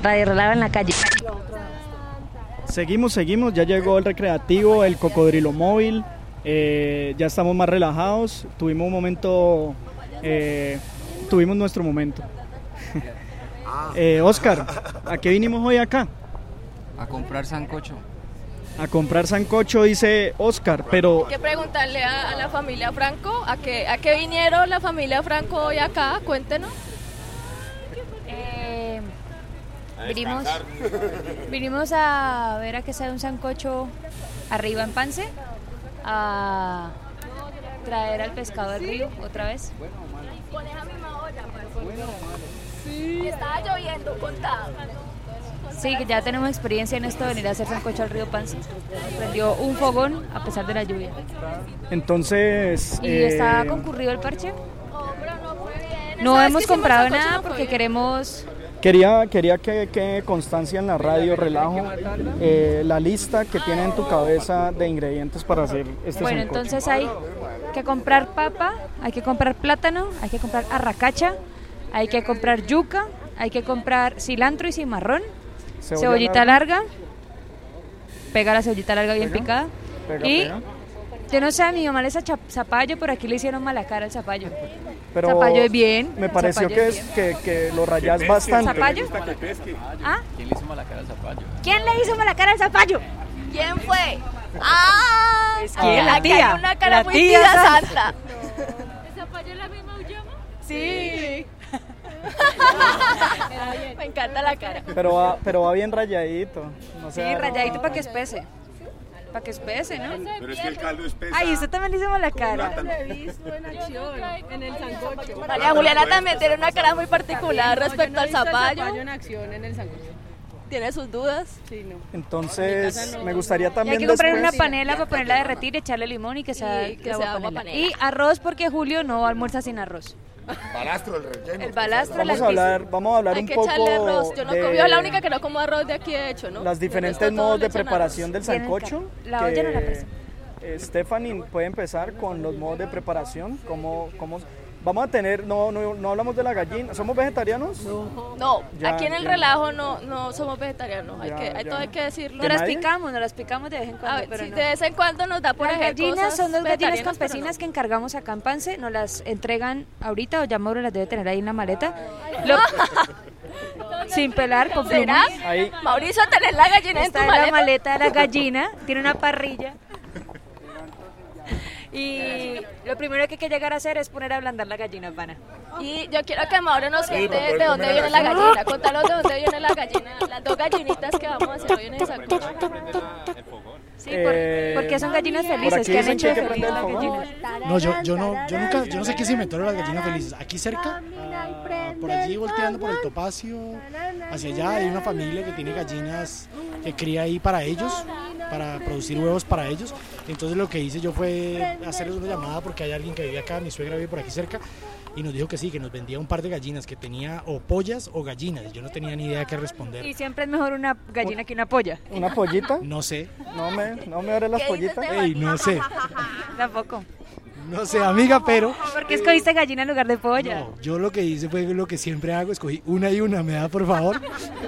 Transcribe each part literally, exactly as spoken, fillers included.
Radio Relajo en la calle. Seguimos, seguimos, ya llegó el recreativo, el cocodrilo móvil, eh, ya estamos más relajados, tuvimos un momento, eh, tuvimos nuestro momento. eh, Oscar, ¿a qué vinimos hoy acá? A comprar sancocho. A comprar sancocho, dice Oscar, pero... Hay que preguntarle a, a la familia Franco, ¿a qué, ¿a qué vinieron la familia Franco hoy acá? Cuéntenos. Eh, vinimos, vinimos a ver a que sale un sancocho arriba en Pance, a traer al pescado del río otra vez. Con esa misma olla, sí. Estaba lloviendo, contado. Sí, que ya tenemos experiencia en esto de venir a hacer sancocho al río Pance. Prendió un fogón a pesar de la lluvia. Entonces... ¿Y eh, está concurrido el parche? No hemos comprado nada porque queremos... Quería, quería que quede constancia en la radio Relajo, eh, la lista que tiene en tu cabeza de ingredientes para hacer este Bueno, sancocho. entonces hay que comprar papa, hay que comprar plátano, hay que comprar arracacha, hay que comprar yuca, hay que comprar cilantro y cimarrón, Cebolla cebollita larga. larga, pega la cebollita larga bien Pega, picada. pega, y pega. yo no sé, a mi mamá le echa chap- zapallo, por aquí le hicieron mala cara al zapallo. Pero Zapallo es bien. Me pareció zapallo que, es es, que, que lo rayás bastante. ¿Zapallo? ¿Ah? ¿Quién le hizo mala cara al zapallo? ¿Quién le hizo mala cara al zapallo? ¿Quién fue? ¡Ah! Es que la Aquí tía, hay una cara la muy tía tía Santa. Santa. ¿Esa falla es la misma Ullama? Sí. Me encanta la cara. Pero va, pero va bien rayadito. No Sí, sé, rayadito para que espese. Para que espese, ¿no? Pero es que el caldo espesa. Ay, usted también le hizo mala cara. He visto en acción, en el sancocho. María Juliana también tiene una cara muy particular respecto al zapallo. en acción en el sancocho. Tiene sus dudas. Sí, no. Entonces, me gustaría Y también hay que comprar después... una panela para ponerla a derretir y echarle limón y que sea, Y que la sea agua agua panela. panela. Y arroz porque Julio no almuerza sin arroz. Balastro, el relleno. El balastro, Vamos la a hablar, vamos a hablar Hay un que poco echarle arroz. Yo no de comí, la única que no como arroz de aquí, de hecho, ¿no? las De diferentes resto, todos modos le de echan preparación del arroz. Tienen sancocho. que- la olla no la presa. eh, Stephanie puede empezar con los modos de preparación. ¿Cómo, cómo, vamos a tener, no, no, no hablamos de la gallina. ¿Somos vegetarianos? No, Ya, aquí en el ya. relajo no, no somos vegetarianos. Hay Ya, que, hay, ya. todo hay que decirlo. No las nadie? picamos, no las picamos de vez en A cuando, ver, pero sí, no. de vez en cuando nos da por Las hacer gallinas cosas son dos gallinas vegetarianas, pero campesinas no. que encargamos acá en Pance, nos las entregan ahorita o ya Mauro las debe tener ahí en la maleta. Lo- sin pelar, con ¿Será? plumas. Ahí. Mauricio, tenés la gallina en tu Está en la maleta. maleta de la gallina, tiene una parrilla. Y lo primero que hay que llegar a hacer es poner a ablandar la gallina, pana. Y yo quiero que Mauro nos cuente para poder de dónde comer viene la la gallina. Contanos de dónde viene la gallina, las dos gallinitas que vamos a hacer hoy en el sancocho. Sí, por- Eh, porque son gallinas por felices, aquí que han dicen hecho que hay que feliz prender las el fogón. gallinas. No, yo, yo no, yo nunca, yo no sé qué se inventaron las gallinas felices. Aquí cerca, ah, por allí volteando por el Topacio, hacia allá hay una familia que tiene gallinas que cría ahí para ellos, para producir huevos para ellos. Entonces lo que hice yo fue hacerles una llamada porque hay alguien que vive acá, mi suegra vive por aquí cerca, y nos dijo que sí, que nos vendía un par de gallinas, que tenía o pollas o gallinas. Yo no tenía ni idea de qué responder. Y siempre es mejor una gallina que una polla. ¿Una pollita? No sé, No me, no me abres las ¿Qué dices, pollitas. Esteban? ey, no sé, Tampoco. no sé, amiga, pero... ¿Por qué escogiste gallina en lugar de polla? No, yo lo que hice fue lo que siempre hago, escogí una y una, ¿me da por favor?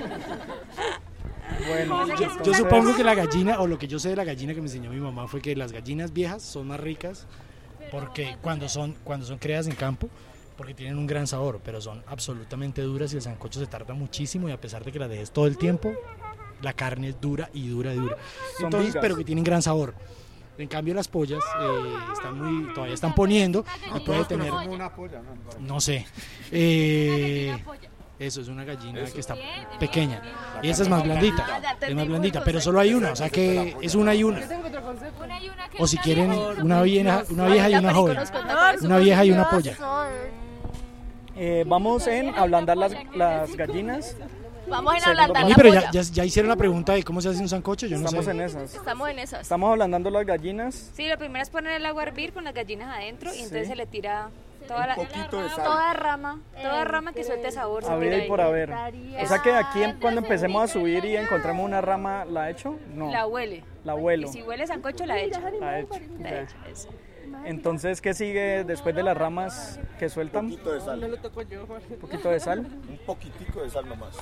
Bueno, Yo, yo entonces- supongo que la gallina, o lo que yo sé de la gallina que me enseñó mi mamá fue que las gallinas viejas son más ricas porque cuando son, cuando son criadas en campo, porque tienen un gran sabor, pero son absolutamente duras y el sancocho se tarda muchísimo y a pesar de que la dejes todo el tiempo, la carne es dura y dura y dura. Son Entonces, vigas. pero que tienen gran sabor. En cambio las pollas eh, están muy, todavía están poniendo y puede tener, Como una polla, ¿no? no sé, eh, eso es una gallina que está pequeña y esa es más blandita, es más blandita, pero solo hay una, o sea que es una y una. O si quieren una vieja, una vieja y una joven, una vieja y una polla. eh, vamos en ablandar las, las gallinas. Vamos a ir a Segundo ablandar Oye, la pero ya, polla. ya, ya hicieron la pregunta de cómo se hace un sancocho, yo no Estamos sé. en esas. Estamos en esas. Estamos ablandando las gallinas. Sí, lo primero es poner el agua a hervir con las gallinas adentro y entonces Sí. se le tira toda la poquito de sal. toda rama, toda rama que suelte sabor. se A ver tira y ahí. por haber. O sea que aquí en- cuando empecemos a subir y encontremos una rama, ¿la hecho? No. La huele. La huelo. Y si huele sancocho, la echa. La hecho. La Ya. echa, eso. Entonces, ¿qué sigue después de las ramas que Un sueltan? poquito de sal. Un poquito de sal. Un poquitico de sal nomás.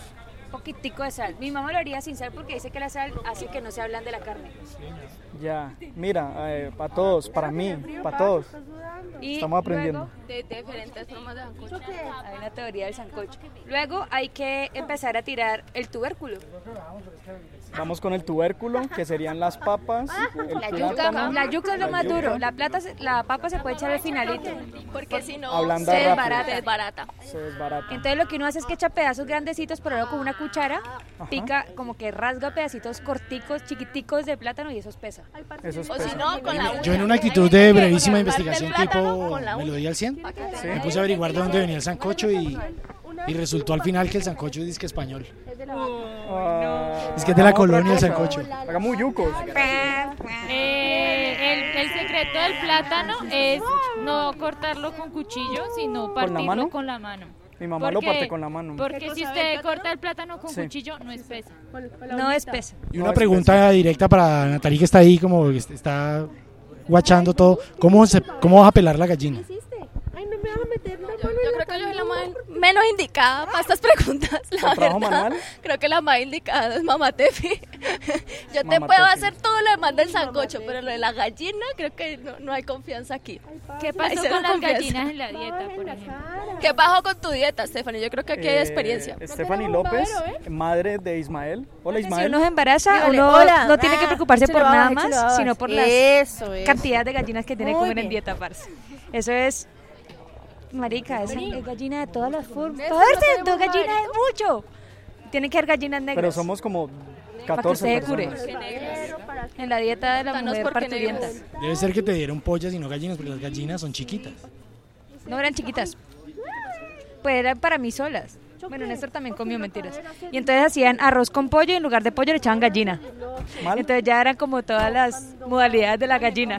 poquitico de sal. Mi mamá lo haría sin sal porque dice que la sal hace que no se ablande la carne. Ya, mira, eh, para todos, para mí, para todos. Y Estamos aprendiendo. luego, De, de diferentes formas de sancocho. hay una teoría del sancocho. Luego hay que empezar a tirar el tubérculo. Vamos con el tubérculo, que serían las papas, el La yuca, plátano. la yuca es lo la más yuca. duro. La, plata, se- la papa se puede echar al finalito. Porque si no, Ablanda se rápido. desbarata. Se desbarata. Se desbarata. Entonces lo que uno hace es que echa pedazos grandecitos, pero luego con una cuchara pica, como que rasga pedacitos corticos, chiquiticos de plátano y eso pesa. Eso es O si peso. no, con la uña. Yo en una actitud de brevísima Parte el investigación plátano tipo con la uña. melodía al cien, me puse a averiguar de dónde venía el sancocho y, y resultó al final que el sancocho es disque español. Ah, Es que es de la hagamos otra colonia el cosa. sancocho. Hagamos yucos. Eh, el, el secreto del plátano es no cortarlo con cuchillo, sino la partirlo mano? con la mano. Mi mamá lo parte con la mano. Porque si usted corta el plátano con Sí. cuchillo, no es pesa. No es peso. Y No, una es pregunta directa para Natalie que está ahí, como que está guachando todo. ¿Cómo, se, cómo vas a pelar la gallina? Yo, yo creo que yo soy la más menos indicada para estas preguntas, la ¿El trabajo verdad. manual? Creo que la más indicada es Mamá Tefi. Yo te Mamá puedo Tefi. hacer todo lo demás del sancocho, pero lo de la gallina creo que no, no hay confianza aquí. ¿Qué Hay pasó cero con las confianza. gallinas en la dieta, por ejemplo? ¿Qué pasó con tu dieta, Stephanie? Yo creo que aquí hay Eh, experiencia. Stephanie López, madre de Ismael. Hola Si Ismael. uno se embaraza, Dígale, uno hola. no tiene que Ah, preocuparse échalo por nada abajo, échalo más, abajo. sino por las Eso es. cantidades de gallinas que tiene que Muy comer en bien. dieta, parce. Eso es, marica, esa es gallina de todas las formas. Eso Parce, no tenemos dos gallinas marido. es mucho. Tienen que haber gallinas negras. Pero somos como para que catorce usted se cure. personas. En la dieta de la Tanos mujer porque parturienta. negros. Debe ser que te dieron pollas y no gallinas, porque las gallinas son chiquitas. No eran chiquitas. Pues eran para mí solas. Bueno, Néstor también comió mentiras. Y entonces hacían arroz con pollo y en lugar de pollo le echaban gallina. ¿Mal? Entonces ya eran como todas las modalidades de la gallina.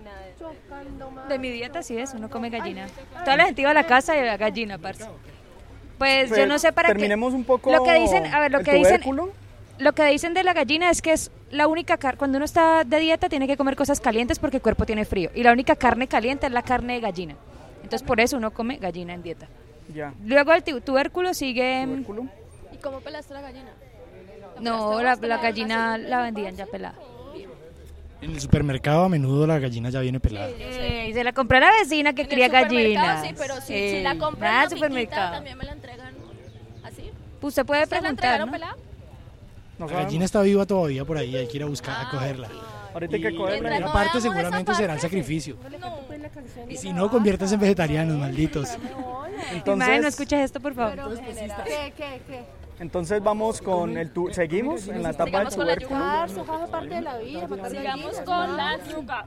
De mi dieta sí es, uno come gallina. Toda la gente iba a la casa y la gallina, parce. Pues yo no sé para qué. Terminemos un poco Lo que dicen, a ver, lo el que dicen, tubérculo. lo que dicen de la gallina es que es la única carne, cuando uno está de dieta tiene que comer cosas calientes porque el cuerpo tiene frío. Y la única carne caliente es la carne de gallina. Entonces por eso uno come gallina en dieta. Ya. Luego el tu- tubérculo sigue... Tubérculo. ¿Y cómo pelaste la gallina? No, la, la gallina la vendían ya pelada. En el supermercado a menudo la gallina ya viene pelada. Eh, y se la compró a la vecina que En el cría supermercado, gallinas. sí, pero si, Eh, si la compran nada en la finquita, supermercado. también me la entregan así. Pues usted puede ¿Ustedes la preguntar, entregaron ¿no? pelada? No La sabemos. gallina está viva todavía por ahí, hay que ir a buscar, a cogerla. Ahorita hay que Y cogerla. la ya. otra parte Podamos seguramente esa será el parte. sacrificio. Y si no, conviértanse en vegetarianos, malditos. Madre, no Entonces, escuches esto, por favor. ¿Qué, qué, qué? entonces vamos con el tu seguimos en la etapa del Sigamos con la tubérculo. Parce, eso hace parte de la vida. Sigamos con la yuca.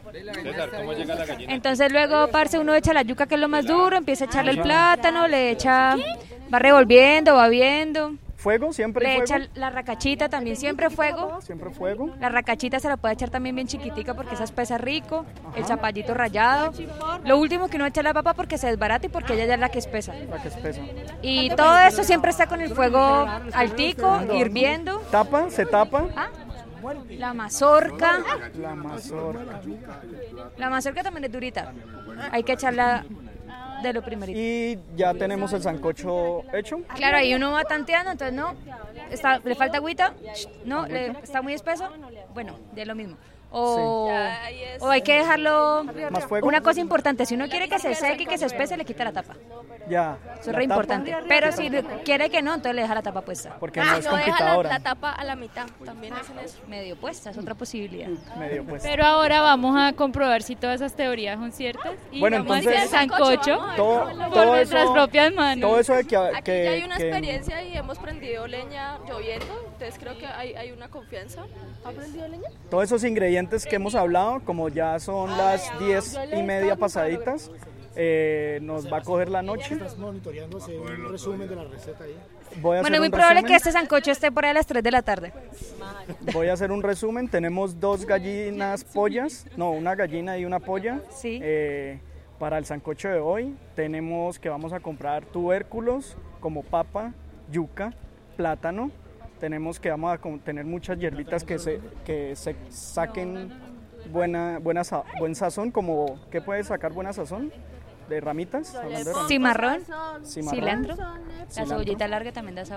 Entonces luego, parce, uno echa la yuca, que es lo más duro, empieza a echarle el plátano, le echa, va revolviendo, va viendo, Fuego, siempre le fuego. echa la racachita, también siempre fuego. Siempre fuego. La racachita se la puede echar también bien chiquitica porque esa espesa rico, el zapallito rallado. Lo último que uno echa la papa porque se desbarata y porque ella ya es la que espesa. La que espesa. Y todo eso siempre está con el fuego altico, hirviendo. Tapa, se tapa. Ah, la mazorca. La mazorca. La mazorca también es durita. Hay que echarla de lo primerito. Y ya tenemos el sancocho hecho. Claro, ahí uno va tanteando, entonces no, está, le falta agüita, no, le- está muy espeso, bueno, de lo mismo. O, Ya, ahí es. o hay que dejarlo... Más fuego. Una cosa importante, si uno quiere que se seque y que se espese, le quita la tapa. Ya. Eso es la re tapa, importante. Pero si quiere que no, entonces le deja la tapa puesta. Porque Ah, no es no deja la, computadora. la tapa a la mitad. También hacen eso. Medio puesta, es otra posibilidad. Medio pues. Pero ahora vamos a comprobar si todas esas teorías son ciertas. Y Bueno, vamos entonces- a hacer sancocho Todo, por todo nuestras eso, propias manos. todo eso de que, Aquí que- ya hay una que- experiencia y hemos prendido leña lloviendo. Entonces creo que hay, hay una confianza. ¿Ha prendido leña? todos esos ingredientes que hemos hablado, como ya son las diez y media pasaditas, eh, nos va a coger la noche. Estás monitoreando, hacer un resumen de la receta ahí. Voy a Bueno, hacer es muy un probable resumen. que este sancocho esté por ahí a las tres de la tarde. Voy a hacer un resumen. Tenemos dos gallinas pollas, no, una gallina y una polla. Sí. eh, para el sancocho de hoy tenemos que vamos a comprar tubérculos como papa, yuca, plátano. Tenemos que vamos a con- tener muchas hierbitas que se, que se saquen buena, buena sa- buen sazón, como ¿qué puede sacar buena sazón? De ramitas, hablando de ramitas. Cimarrón, Cimarrón. cilantro, la Cilantro. cebollita larga también da sabor.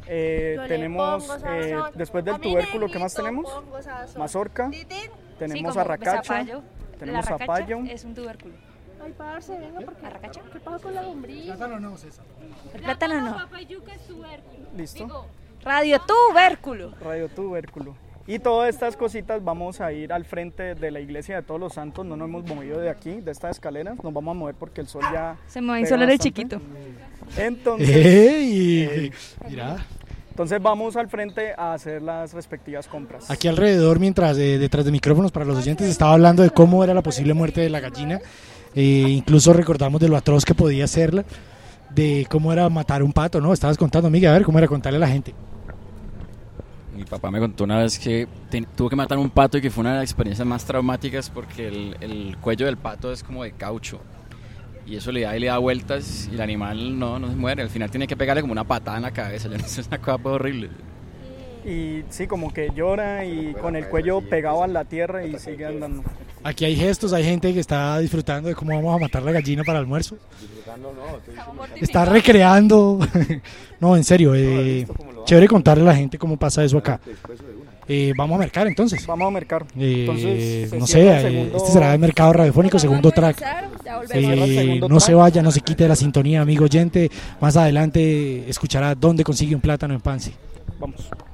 Eh, Yo le tenemos, pongo eh, sazón. después del A mi tubérculo, ¿qué más negrito tenemos? pongo sazón. Mazorca, Titín. tenemos Sí, como arracacha, zapallo. tenemos La arracacha zapallo. es un tubérculo. Ay, parce, venga, porque ¿Arracacha? ¿qué pasa con la lombriz? Plátano no, César. El plátano no. Papa y yuca es tubérculo. Listo. Radio tubérculo. Radio tubérculo. Y todas estas cositas vamos a ir al frente de la iglesia de Todos los Santos. No nos hemos movido de aquí, de estas escaleras. Nos vamos a mover porque el sol ya Se mueve pega solo el bastante. chiquito. Entonces, ¡Ey! Mira, entonces vamos al frente a hacer las respectivas compras. aquí alrededor, mientras eh, detrás de micrófonos para los oyentes, estaba hablando de cómo era la posible muerte de la gallina. Eh, incluso recordamos de lo atroz que podía serla, de cómo era matar un pato, ¿no? Estabas contando, Miguel, a ver cómo era contarle a la gente. Mi papá me contó una vez que te- tuvo que matar un pato y que fue una de las experiencias más traumáticas porque el, el cuello del pato es como de caucho y eso le da y le da vueltas y el animal no, no se muere. Al final tiene que pegarle como una patada en la cabeza. Yo no sé, es una cosa horrible. Y sí, como que llora y con el cuello pegado a la tierra y sigue andando. Aquí hay gestos, hay gente que está disfrutando de cómo vamos a matar la gallina para el almuerzo. Disfrutando, no, estoy diciendo que- Está recreando. No, en serio, eh, chévere contarle a la gente cómo pasa eso acá. Eh, vamos a mercar entonces. Vamos a mercar. Eh, Entonces, se no sé, cierra el eh, segundo- este será el mercado radiofónico, segundo track. Ya volvemos. cierra el Eh, segundo no se track. vaya, no se quite de la sintonía, amigo oyente. Más adelante escuchará dónde consigue un plátano en Pance. Vamos.